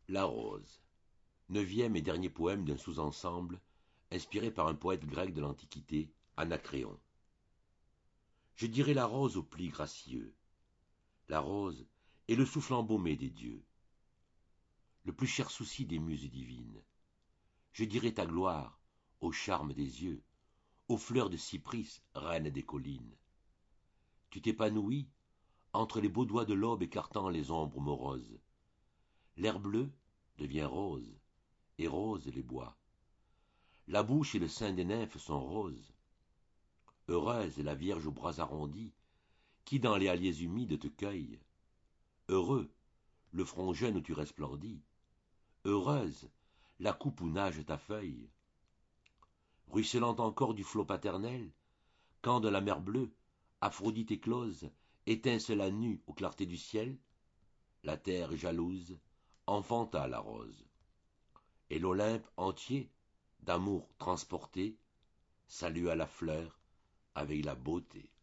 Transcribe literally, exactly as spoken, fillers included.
La rose, neuvième et dernier poème d'un sous-ensemble inspiré par un poète grec de l'Antiquité, Anacréon. Je dirais la rose aux plis gracieux. La rose est le souffle embaumé des dieux, le plus cher souci des muses divines. Je dirais ta gloire au charme des yeux, aux fleurs de cypris, reine des collines. Tu t'épanouis entre les beaux doigts de l'aube écartant les ombres moroses. L'air bleu devient rose, et rose les bois. La bouche et le sein des nymphes sont roses. Heureuse est la vierge aux bras arrondis, qui dans les halliers humides te cueille. Heureux le front jeune où tu resplendis. Heureuse la coupe où nage ta feuille. Ruisselant encore du flot paternel, quand de la mer bleue, Aphrodite éclose, étincela nue aux clartés du ciel, la terre jalouse enfanta la rose. Et l'Olympe entier, d'amour transporté, salua la fleur avec la beauté.